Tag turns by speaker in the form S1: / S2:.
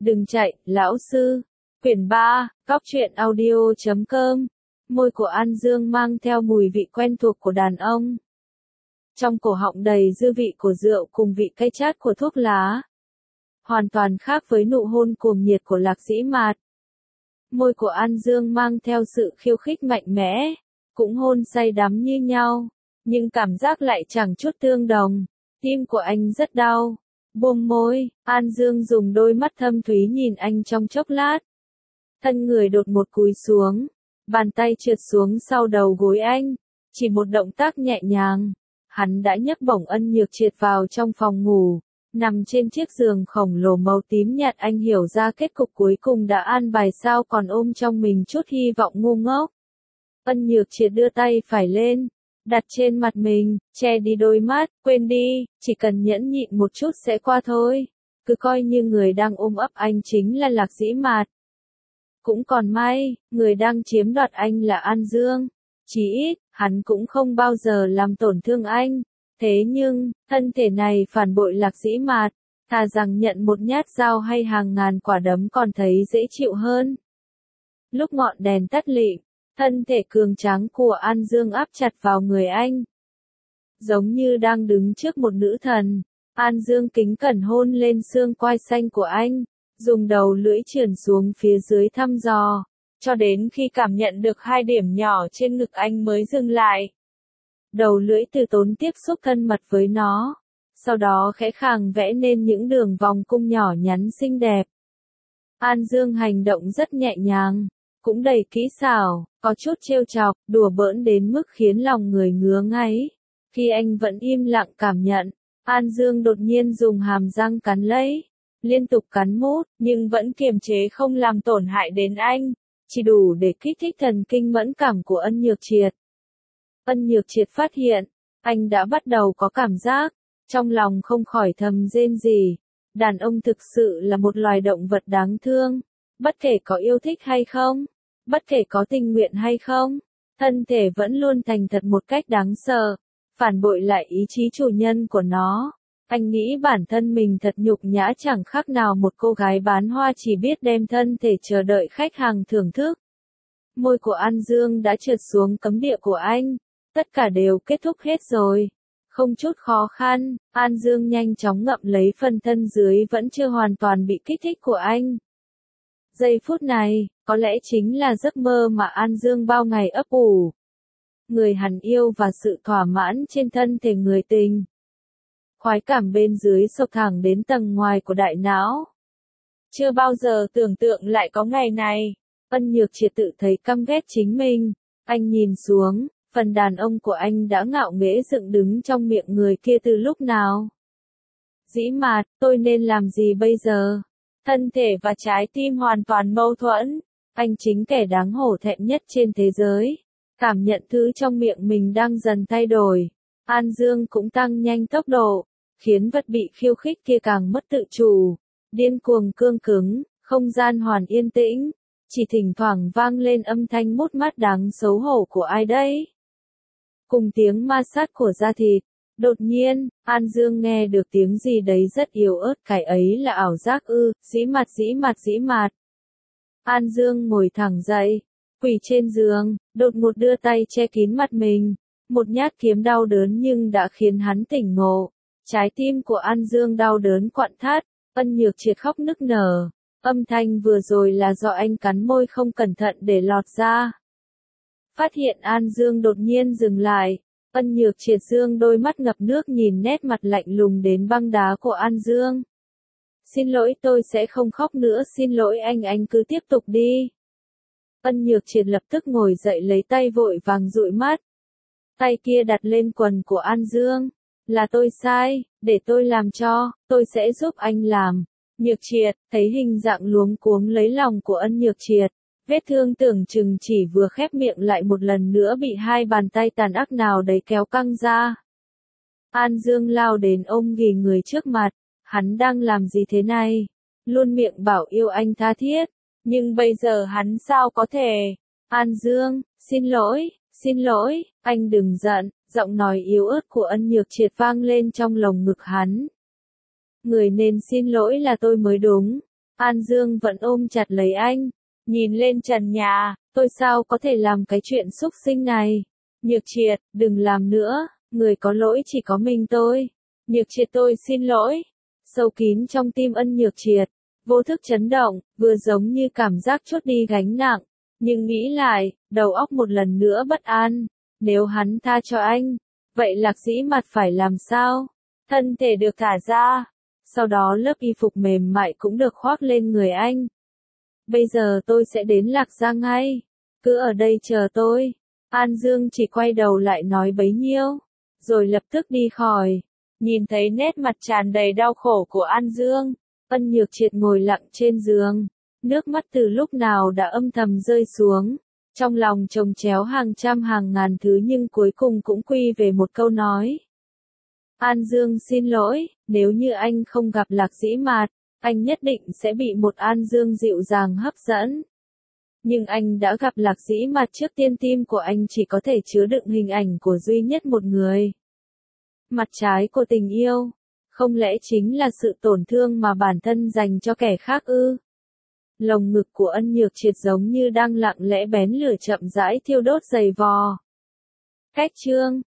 S1: Đừng chạy, lão sư. Quyển 3, Cóc truyện audio.com. Môi của An Dương mang theo mùi vị quen thuộc của đàn ông. Trong cổ họng đầy dư vị của rượu cùng vị cay chát của thuốc lá. Hoàn toàn khác với nụ hôn cuồng nhiệt của Lạc Dĩ Mạt. Môi của An Dương mang theo sự khiêu khích mạnh mẽ, cũng hôn say đắm như nhau, nhưng cảm giác lại chẳng chút tương đồng. Tim của anh rất đau. Buông môi, An Dương dùng đôi mắt thâm thúy nhìn anh trong chốc lát. Thân người đột một cúi xuống, bàn tay trượt xuống sau đầu gối anh, chỉ một động tác nhẹ nhàng, hắn đã nhấc bổng Ân Nhược Triệt vào trong phòng ngủ, nằm trên chiếc giường khổng lồ màu tím nhạt. Anh hiểu ra kết cục cuối cùng đã an bài sao còn ôm trong mình chút hy vọng ngu ngốc. Ân Nhược Triệt đưa tay phải lên, đặt trên mặt mình, che đi đôi mắt, quên đi, chỉ cần nhẫn nhịn một chút sẽ qua thôi. Cứ coi như người đang ôm ấp anh chính là Lạc Dĩ Mạt. Cũng còn may, người đang chiếm đoạt anh là An Dương. Chí ít, hắn cũng không bao giờ làm tổn thương anh. Thế nhưng, thân thể này phản bội Lạc Dĩ Mạt, thà rằng nhận một nhát dao hay hàng ngàn quả đấm còn thấy dễ chịu hơn. Lúc ngọn đèn tắt lịm, thân thể cường tráng của An Dương áp chặt vào người anh. Giống như đang đứng trước một nữ thần, An Dương kính cẩn hôn lên xương quai xanh của anh, dùng đầu lưỡi chườn xuống phía dưới thăm dò, cho đến khi cảm nhận được hai điểm nhỏ trên ngực anh mới dừng lại. Đầu lưỡi từ tốn tiếp xúc thân mật với nó, sau đó khẽ khàng vẽ nên những đường vòng cung nhỏ nhắn xinh đẹp. An Dương hành động rất nhẹ nhàng, cũng đầy kỹ xảo, có chút trêu chọc, đùa bỡn đến mức khiến lòng người ngứa ngáy. Khi anh vẫn im lặng cảm nhận, An Dương đột nhiên dùng hàm răng cắn lấy, liên tục cắn mút, nhưng vẫn kiềm chế không làm tổn hại đến anh, chỉ đủ để kích thích thần kinh mẫn cảm của Ân Nhược Triệt. Ân Nhược Triệt phát hiện, anh đã bắt đầu có cảm giác, trong lòng không khỏi thầm rên rỉ. Đàn ông thực sự là một loài động vật đáng thương, bất kể có yêu thích hay không, bất kể có tình nguyện hay không, thân thể vẫn luôn thành thật một cách đáng sợ, phản bội lại ý chí chủ nhân của nó. Anh nghĩ bản thân mình thật nhục nhã, chẳng khác nào một cô gái bán hoa chỉ biết đem thân thể chờ đợi khách hàng thưởng thức. Môi của An Dương đã trượt xuống cấm địa của anh, tất cả đều kết thúc hết rồi. Không chút khó khăn, An Dương nhanh chóng ngậm lấy phần thân dưới vẫn chưa hoàn toàn bị kích thích của anh. Giây phút này, có lẽ chính là giấc mơ mà An Dương bao ngày ấp ủ. Người hắn yêu và sự thỏa mãn trên thân thể người tình. Khoái cảm bên dưới sộc thẳng đến tầng ngoài của đại não. Chưa bao giờ tưởng tượng lại có ngày này. Ân Nhược Triệt tự thấy căm ghét chính mình. Anh nhìn xuống, phần đàn ông của anh đã ngạo nghễ dựng đứng trong miệng người kia từ lúc nào. Dĩ Mạt, tôi nên làm gì bây giờ? Thân thể và trái tim hoàn toàn mâu thuẫn. Anh chính kẻ đáng hổ thẹn nhất trên thế giới. Cảm nhận thứ trong miệng mình đang dần thay đổi. An Dương cũng tăng nhanh tốc độ, khiến vật bị khiêu khích kia càng mất tự chủ. Điên cuồng cương cứng, không gian hoàn yên tĩnh. Chỉ thỉnh thoảng vang lên âm thanh mút mát đáng xấu hổ của ai đấy. Cùng tiếng ma sát của da thịt. Đột nhiên, An Dương nghe được tiếng gì đấy rất yếu ớt, cái ấy là ảo giác ư? Dĩ Mạt, Dĩ Mạt, Dĩ Mạt. An Dương ngồi thẳng dậy, quỳ trên giường, đột ngột đưa tay che kín mặt mình. Một nhát kiếm đau đớn nhưng đã khiến hắn tỉnh ngộ. Trái tim của An Dương đau đớn quặn thắt, Ân Nhược Triệt khóc nức nở. Âm thanh vừa rồi là do anh cắn môi không cẩn thận để lọt ra. Phát hiện An Dương đột nhiên dừng lại, Ân Nhược Triệt dương đôi mắt ngập nước nhìn nét mặt lạnh lùng đến băng đá của An Dương. Xin lỗi, tôi sẽ không khóc nữa, xin lỗi anh cứ tiếp tục đi. Ân Nhược Triệt lập tức ngồi dậy lấy tay vội vàng dụi mắt. Tay kia đặt lên quần của An Dương. Là tôi sai, để tôi làm cho, tôi sẽ giúp anh làm. Nhược Triệt, thấy hình dạng luống cuống lấy lòng của Ân Nhược Triệt. Vết thương tưởng chừng chỉ vừa khép miệng lại một lần nữa bị hai bàn tay tàn ác nào đấy kéo căng ra. An Dương lao đến ôm ghì người trước mặt. Hắn đang làm gì thế này? Luôn miệng bảo yêu anh tha thiết. Nhưng bây giờ hắn sao có thể? An Dương, xin lỗi, anh đừng giận. Giọng nói yếu ớt của Ân Nhược Triệt vang lên trong lồng ngực hắn. Người nên xin lỗi là tôi mới đúng. An Dương vẫn ôm chặt lấy anh, nhìn lên trần nhà, tôi sao có thể làm cái chuyện xúc sinh này. Nhược Triệt, đừng làm nữa, người có lỗi chỉ có mình tôi. Nhược Triệt tôi xin lỗi. Sâu kín trong tim Ân Nhược Triệt, vô thức chấn động, vừa giống như cảm giác trút đi gánh nặng. Nhưng nghĩ lại, đầu óc một lần nữa bất an. Nếu hắn tha cho anh, vậy Lạc Dĩ Mặt phải làm sao? Thân thể được thả ra, sau đó lớp y phục mềm mại cũng được khoác lên người anh. Bây giờ tôi sẽ đến Lạc Gia ngay, cứ ở đây chờ tôi. An Dương chỉ quay đầu lại nói bấy nhiêu, rồi lập tức đi khỏi. Nhìn thấy nét mặt tràn đầy đau khổ của An Dương, Ân Nhược Triệt ngồi lặng trên giường, nước mắt từ lúc nào đã âm thầm rơi xuống. Trong lòng chồng chéo hàng trăm hàng ngàn thứ nhưng cuối cùng cũng quy về một câu nói. An Dương xin lỗi, nếu như anh không gặp Lạc Dĩ Mạt, anh nhất định sẽ bị một An Dương dịu dàng hấp dẫn. Nhưng anh đã gặp Lạc Dĩ Mạt trước tiên, tim của anh chỉ có thể chứa đựng hình ảnh của duy nhất một người. Mặt trái của tình yêu, không lẽ chính là sự tổn thương mà bản thân dành cho kẻ khác ư? Lồng ngực của Ân Nhược Triệt giống như đang lặng lẽ bén lửa chậm rãi thiêu đốt dày vò. Cách chương